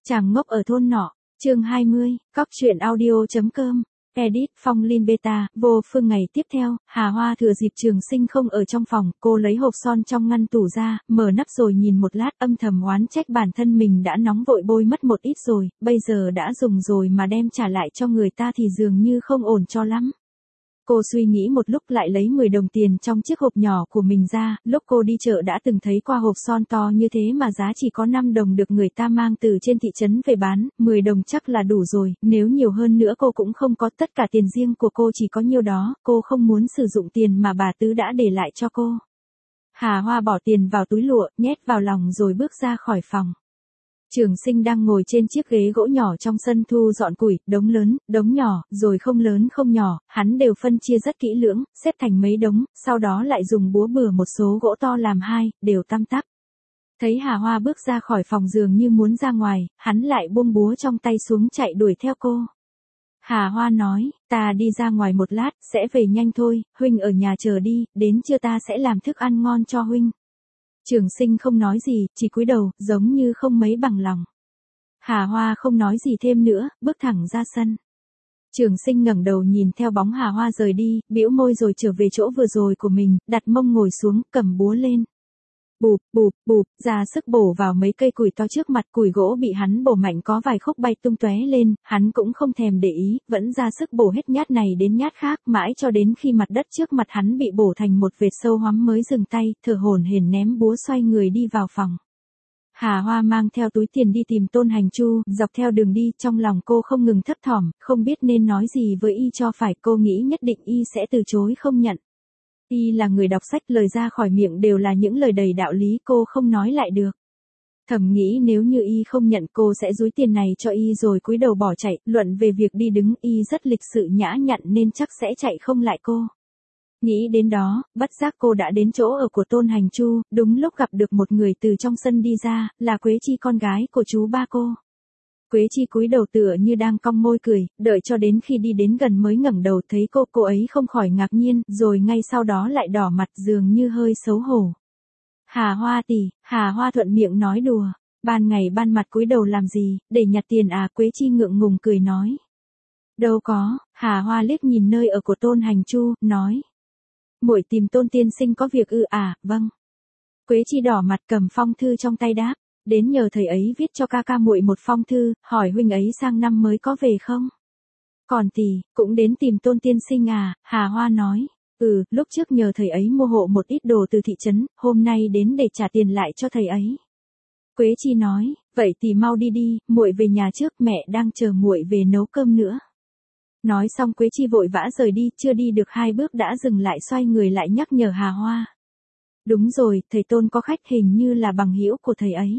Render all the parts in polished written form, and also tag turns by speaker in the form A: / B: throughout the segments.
A: Chàng ngốc ở thôn nọ, chương 20, cóc truyện audio.com, edit Phong Linh Beta, vô phương ngày tiếp theo, Hà Hoa thừa dịp Trường Sinh không ở trong phòng, cô lấy hộp son trong ngăn tủ ra, mở nắp rồi nhìn một lát âm thầm oán trách bản thân mình đã nóng vội bôi mất một ít rồi, bây giờ đã dùng rồi mà đem trả lại cho người ta thì dường như không ổn cho lắm. Cô suy nghĩ một lúc lại lấy 10 đồng tiền trong chiếc hộp nhỏ của mình ra, lúc cô đi chợ đã từng thấy qua hộp son to như thế mà giá chỉ có 5 đồng được người ta mang từ trên thị trấn về bán, 10 đồng chắc là đủ rồi, nếu nhiều hơn nữa cô cũng không có, tất cả tiền riêng của cô chỉ có nhiêu đó, cô không muốn sử dụng tiền mà bà Tứ đã để lại cho cô. Hà Hoa bỏ tiền vào túi lụa, nhét vào lòng rồi bước ra khỏi phòng. Trường Sinh đang ngồi trên chiếc ghế gỗ nhỏ trong sân thu dọn củi, đống lớn, đống nhỏ, rồi không lớn không nhỏ, hắn đều phân chia rất kỹ lưỡng, xếp thành mấy đống, sau đó lại dùng búa bừa một số gỗ to làm hai, đều tăm tắp. Thấy Hà Hoa bước ra khỏi phòng dường như muốn ra ngoài, hắn lại buông búa trong tay xuống chạy đuổi theo cô. Hà Hoa nói, ta đi ra ngoài một lát, sẽ về nhanh thôi, huynh ở nhà chờ đi, đến trưa ta sẽ làm thức ăn ngon cho huynh. Trường Sinh không nói gì, chỉ cúi đầu, giống như không mấy bằng lòng. Hà Hoa không nói gì thêm nữa, bước thẳng ra sân. Trường Sinh ngẩng đầu nhìn theo bóng Hà Hoa rời đi, bĩu môi rồi trở về chỗ vừa rồi của mình, đặt mông ngồi xuống, cầm búa lên. Bụp, bụp, bụp, ra sức bổ vào mấy cây củi to trước mặt, củi gỗ bị hắn bổ mạnh có vài khúc bay tung tóe lên, hắn cũng không thèm để ý, vẫn ra sức bổ hết nhát này đến nhát khác, mãi cho đến khi mặt đất trước mặt hắn bị bổ thành một vệt sâu hoắm mới dừng tay, thở hổn hển ném búa xoay người đi vào phòng. Hà Hoa mang theo túi tiền đi tìm Tôn Hành Chu, dọc theo đường đi, trong lòng cô không ngừng thấp thỏm, không biết nên nói gì với y cho phải, cô nghĩ nhất định y sẽ từ chối không nhận. Y là người đọc sách, lời ra khỏi miệng đều là những lời đầy đạo lý, cô không nói lại được. Thầm nghĩ nếu như y không nhận cô sẽ dúi tiền này cho y rồi cúi đầu bỏ chạy, luận về việc đi đứng y rất lịch sự nhã nhặn nên chắc sẽ chạy không lại cô. Nghĩ đến đó, bất giác cô đã đến chỗ ở của Tôn Hành Chu, đúng lúc gặp được một người từ trong sân đi ra, là Quế Chi con gái của chú ba cô. Quế Chi cúi đầu tựa như đang cong môi cười, đợi cho đến khi đi đến gần mới ngẩng đầu thấy cô ấy không khỏi ngạc nhiên, rồi ngay sau đó lại đỏ mặt dường như hơi xấu hổ. Hà Hoa tỷ, Hà Hoa thuận miệng nói đùa, ban ngày ban mặt cúi đầu làm gì, để nhặt tiền à? Quế Chi ngượng ngùng cười nói. Đâu có, Hà Hoa liếc nhìn nơi ở của Tôn Hành Chu, nói. Muội tìm Tôn tiên sinh có việc ư? À, vâng. Quế Chi đỏ mặt cầm phong thư trong tay đáp. Đến nhờ thầy ấy viết cho ca ca muội một phong thư, hỏi huynh ấy sang năm mới có về không? Còn tỷ, cũng đến tìm Tôn tiên sinh à? Hà Hoa nói. Lúc trước nhờ thầy ấy mua hộ một ít đồ từ thị trấn, hôm nay đến để trả tiền lại cho thầy ấy. Quế Chi nói, vậy tỷ mau đi đi, muội về nhà trước, mẹ đang chờ muội về nấu cơm nữa. Nói xong Quế Chi vội vã rời đi, chưa đi được 2 bước đã dừng lại, xoay người lại nhắc nhở Hà Hoa. Đúng rồi, thầy Tôn có khách, hình như là bằng hữu của thầy ấy.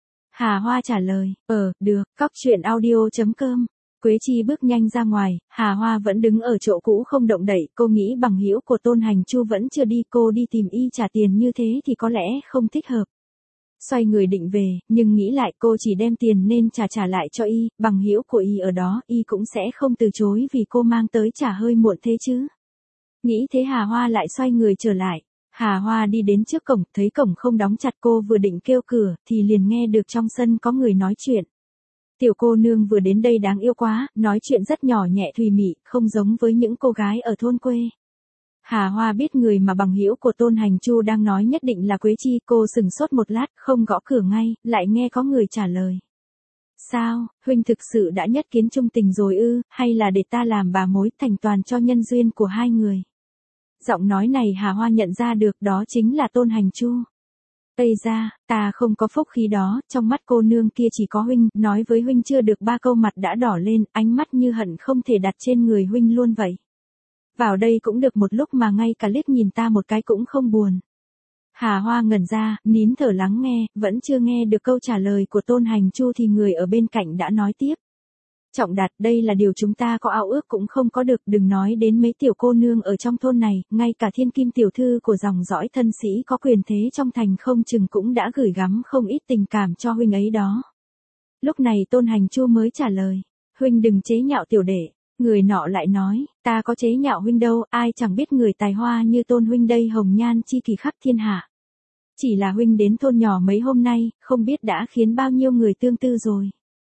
A: Hà Hoa trả lời, được, cóc truyện audio.com. Quế Chi bước nhanh ra ngoài, Hà Hoa vẫn đứng ở chỗ cũ không động đậy, cô nghĩ bằng hữu của Tôn Hành Chu vẫn chưa đi, cô đi tìm y trả tiền như thế thì có lẽ không thích hợp. Xoay người định về, nhưng nghĩ lại cô chỉ đem tiền nên trả lại cho y, bằng hữu của y ở đó, y cũng sẽ không từ chối vì cô mang tới trả hơi muộn thế chứ. Nghĩ thế Hà Hoa lại xoay người trở lại. Hà Hoa đi đến trước cổng, thấy cổng không đóng chặt, cô vừa định kêu cửa, thì liền nghe được trong sân có người nói chuyện. Tiểu cô nương vừa đến đây đáng yêu quá, nói chuyện rất nhỏ nhẹ thùy mị, không giống với những cô gái ở thôn quê. Hà Hoa biết người mà bằng hữu của Tôn Hành Chu đang nói nhất định là Quế Chi, cô sừng sốt một lát, không gõ cửa ngay, lại nghe có người trả lời. Sao, huynh thực sự đã nhất kiến chung tình rồi ư, hay là để ta làm bà mối thành toàn cho nhân duyên của hai người? Giọng nói này Hà Hoa nhận ra được, đó chính là Tôn Hành Chu. Ây da, ta không có phúc khí đó, trong mắt cô nương kia chỉ có huynh, nói với huynh chưa được 3 câu mặt đã đỏ lên, ánh mắt như hận không thể đặt trên người huynh luôn vậy. Vào đây cũng được một lúc mà ngay cả liếc nhìn ta một cái cũng không buồn. Hà Hoa ngẩn ra, nín thở lắng nghe, vẫn chưa nghe được câu trả lời của Tôn Hành Chu thì người ở bên cạnh đã nói tiếp. Trọng Đạt, đây là điều chúng ta có ao ước cũng không có được, đừng nói đến mấy tiểu cô nương ở trong thôn này, ngay cả thiên kim tiểu thư của dòng dõi thân sĩ có quyền thế trong thành không chừng cũng đã gửi gắm không ít tình cảm cho huynh ấy đó. Lúc này Tôn Hành Chu mới trả lời, huynh đừng chế nhạo tiểu đệ. Người nọ lại nói, ta có chế nhạo huynh đâu, ai chẳng biết người tài hoa như Tôn huynh đây hồng nhan chi kỳ khắp thiên hạ. Chỉ là huynh đến thôn nhỏ mấy hôm nay, không biết đã khiến bao nhiêu người tương tư rồi.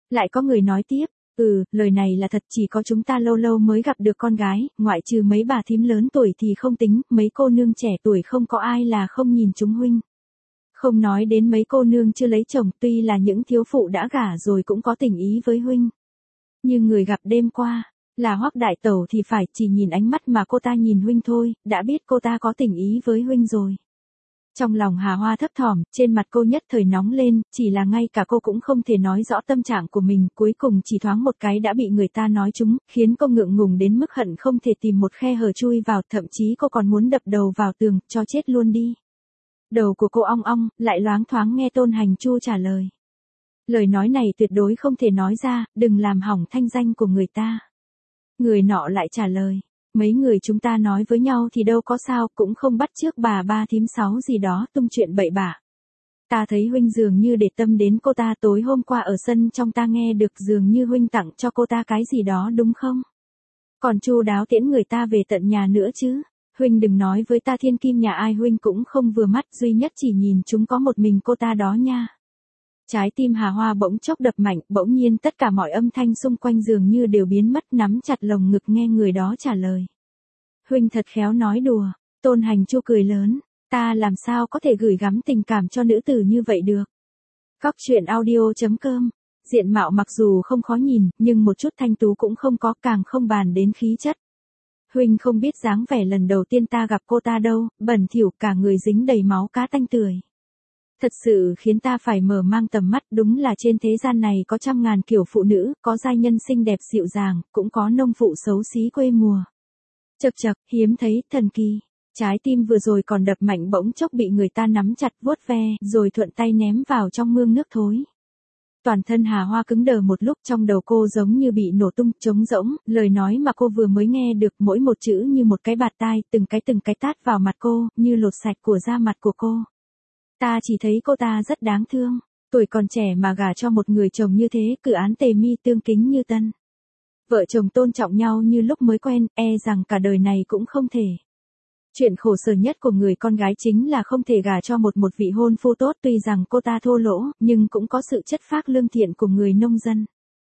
A: Lại có người nói tiếp, lời này là thật, chỉ có chúng ta lâu lâu mới gặp được con gái, ngoại trừ mấy bà thím lớn tuổi thì không tính, mấy cô nương trẻ tuổi không có ai là không nhìn chúng huynh. Không nói đến mấy cô nương chưa lấy chồng, tuy là những thiếu phụ đã gả rồi cũng có tình ý với huynh. Như người gặp đêm qua, là Hoắc đại tẩu thì phải, chỉ nhìn ánh mắt mà cô ta nhìn huynh thôi, đã biết cô ta có tình ý với huynh rồi. Trong lòng Hà Hoa thấp thỏm, trên mặt cô nhất thời nóng lên, chỉ là ngay cả cô cũng không thể nói rõ tâm trạng của mình, cuối cùng chỉ thoáng một cái đã bị người ta nói trúng, khiến cô ngượng ngùng đến mức hận không thể tìm một khe hở chui vào, thậm chí cô còn muốn đập đầu vào tường, cho chết luôn đi. Đầu của cô ong ong, lại loáng thoáng nghe Tôn Hành Chu trả lời. Lời nói này tuyệt đối không thể nói ra, đừng làm hỏng thanh danh của người ta. Người nọ lại trả lời. Mấy người chúng ta nói với nhau thì đâu có sao, cũng không bắt chước bà ba thím sáu gì đó tung chuyện bậy bạ. Ta thấy huynh dường như để tâm đến cô ta, tối hôm qua ở sân trong ta nghe được dường như huynh tặng cho cô ta cái gì đó đúng không? Còn chu đáo tiễn người ta về tận nhà nữa chứ. Huynh đừng nói với ta thiên kim nhà ai huynh cũng không vừa mắt, duy nhất chỉ nhìn chúng có một mình cô ta đó nha. Trái tim Hà Hoa bỗng chốc đập mạnh, bỗng nhiên tất cả mọi âm thanh xung quanh dường như đều biến mất, nắm chặt lồng ngực nghe người đó trả lời. Huynh thật khéo nói đùa, Tôn Hành Chu cười lớn, ta làm sao có thể gửi gắm tình cảm cho nữ tử như vậy được. Góc truyện audio.com, diện mạo mặc dù không khó nhìn, nhưng một chút thanh tú cũng không có, càng không bàn đến khí chất. Huynh không biết dáng vẻ lần đầu tiên ta gặp cô ta đâu, bẩn thỉu cả người dính đầy máu cá tanh tưởi. Thật sự khiến ta phải mở mang tầm mắt, đúng là trên thế gian này có trăm ngàn kiểu phụ nữ, có giai nhân xinh đẹp dịu dàng, cũng có nông phụ xấu xí quê mùa. Chậc chậc, hiếm thấy, thần kỳ. Trái tim vừa rồi còn đập mạnh bỗng chốc bị người ta nắm chặt vuốt ve, rồi thuận tay ném vào trong mương nước thối. Toàn thân Hà Hoa cứng đờ một lúc, trong đầu cô giống như bị nổ tung, trống rỗng, lời nói mà cô vừa mới nghe được mỗi một chữ như một cái bạt tai, từng cái tát vào mặt cô, như lột sạch của da mặt của cô. Ta chỉ thấy cô ta rất đáng thương, tuổi còn trẻ mà gả cho một người chồng như thế, cử án tề mi tương kính như tân. Vợ chồng tôn trọng nhau như lúc mới quen, rằng cả đời này cũng không thể. Chuyện khổ sở nhất của người con gái chính là không thể gả cho một vị hôn phu tốt, tuy rằng cô ta thô lỗ, nhưng cũng có sự chất phác lương thiện của người nông dân.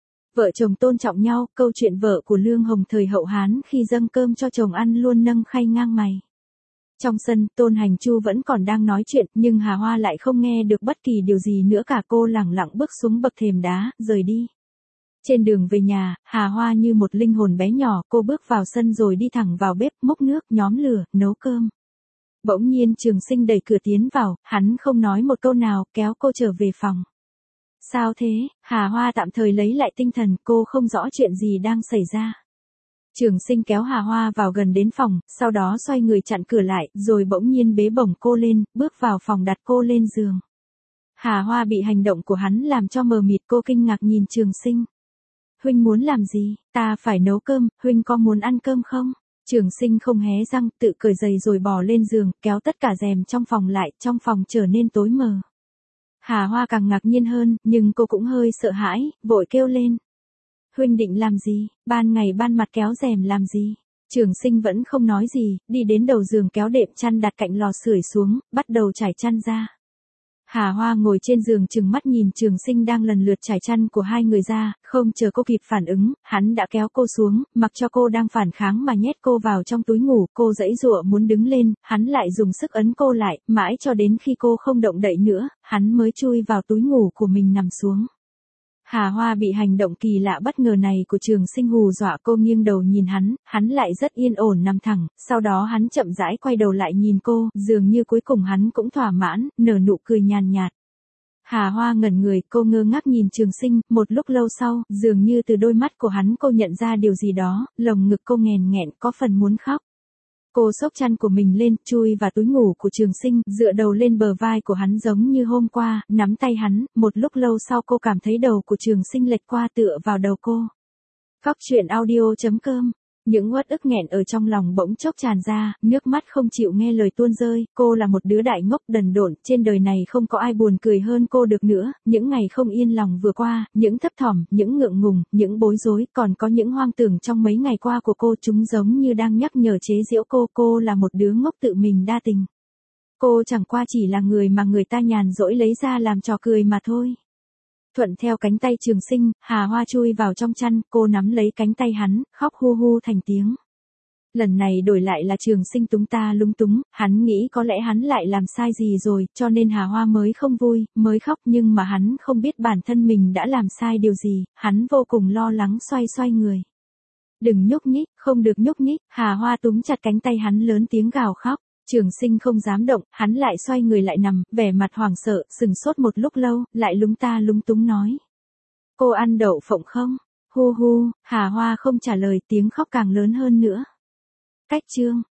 A: Vợ chồng tôn trọng nhau, câu chuyện vợ của Lương Hồng thời hậu Hán khi dâng cơm cho chồng ăn luôn nâng khay ngang mày. Trong sân, Tôn Hành Chu vẫn còn đang nói chuyện, nhưng Hà Hoa lại không nghe được bất kỳ điều gì nữa cả, cô lẳng lặng bước xuống bậc thềm đá, rời đi. Trên đường về nhà, Hà Hoa như một linh hồn bé nhỏ, cô bước vào sân rồi đi thẳng vào bếp, múc nước, nhóm lửa, nấu cơm. Bỗng nhiên Trường Sinh đẩy cửa tiến vào, hắn không nói một câu nào, kéo cô trở về phòng. Sao thế? Hà Hoa tạm thời lấy lại tinh thần, cô không rõ chuyện gì đang xảy ra. Trường Sinh kéo Hà Hoa vào gần đến phòng, sau đó xoay người chặn cửa lại, rồi bỗng nhiên bế bổng cô lên, bước vào phòng đặt cô lên giường. Hà Hoa bị hành động của hắn làm cho mờ mịt, cô kinh ngạc nhìn Trường Sinh. Huynh muốn làm gì? Ta phải nấu cơm, huynh có muốn ăn cơm không? Trường Sinh không hé răng, tự cởi giày rồi bò lên giường, kéo tất cả rèm trong phòng lại, trong phòng trở nên tối mờ. Hà Hoa càng ngạc nhiên hơn, nhưng cô cũng hơi sợ hãi, vội kêu lên. Huynh định làm gì? Ban ngày ban mặt kéo rèm làm gì? Trường Sinh vẫn không nói gì, đi đến đầu giường kéo đệm chăn đặt cạnh lò sưởi xuống, bắt đầu trải chăn ra. Hà Hoa ngồi trên giường trừng mắt nhìn Trường Sinh đang lần lượt trải chăn của hai người ra, không chờ cô kịp phản ứng, hắn đã kéo cô xuống, mặc cho cô đang phản kháng mà nhét cô vào trong túi ngủ, cô giãy giụa muốn đứng lên, hắn lại dùng sức ấn cô lại, mãi cho đến khi cô không động đậy nữa, hắn mới chui vào túi ngủ của mình nằm xuống. Hà Hoa bị hành động kỳ lạ bất ngờ này của Trường Sinh hù dọa, cô nghiêng đầu nhìn hắn lại rất yên ổn nằm thẳng, sau đó hắn chậm rãi quay đầu lại nhìn cô, dường như cuối cùng hắn cũng thỏa mãn, nở nụ cười nhàn nhạt. Hà Hoa ngẩn người, cô ngơ ngác nhìn Trường Sinh, một lúc lâu sau, dường như từ đôi mắt của hắn cô nhận ra điều gì đó, lồng ngực cô nghẹn nghẹn, có phần muốn khóc. Cô xốc chăn của mình lên, chui vào túi ngủ của Trường Sinh, dựa đầu lên bờ vai của hắn giống như hôm qua, nắm tay hắn, một lúc lâu sau cô cảm thấy đầu của Trường Sinh lệch qua tựa vào đầu cô. Góc truyện audio.com, những uất ức nghẹn ở trong lòng bỗng chốc tràn ra, nước mắt không chịu nghe lời tuôn rơi, cô là một đứa đại ngốc đần độn, trên đời này không có ai buồn cười hơn cô được nữa, những ngày không yên lòng vừa qua, những thấp thỏm, những ngượng ngùng, những bối rối, còn có những hoang tưởng trong mấy ngày qua của cô, chúng giống như đang nhắc nhở chế giễu cô là một đứa ngốc tự mình đa tình. Cô chẳng qua chỉ là người mà người ta nhàn rỗi lấy ra làm trò cười mà thôi. Thuận theo cánh tay Trường Sinh, Hà Hoa chui vào trong chăn, cô nắm lấy cánh tay hắn, khóc hu hu thành tiếng. Lần này đổi lại là Trường Sinh túng ta lúng túng, hắn nghĩ có lẽ hắn lại làm sai gì rồi, cho nên Hà Hoa mới không vui, mới khóc, nhưng mà hắn không biết bản thân mình đã làm sai điều gì, hắn vô cùng lo lắng xoay xoay người. Đừng nhúc nhích, không được nhúc nhích, Hà Hoa túm chặt cánh tay hắn lớn tiếng gào khóc. Trường Sinh không dám động, hắn lại xoay người lại nằm, vẻ mặt hoảng sợ, sừng sốt một lúc lâu, lại lúng ta lúng túng nói. Cô ăn đậu phộng không? Hu hu, Hà Hoa không trả lời, tiếng khóc càng lớn hơn nữa. Cách chương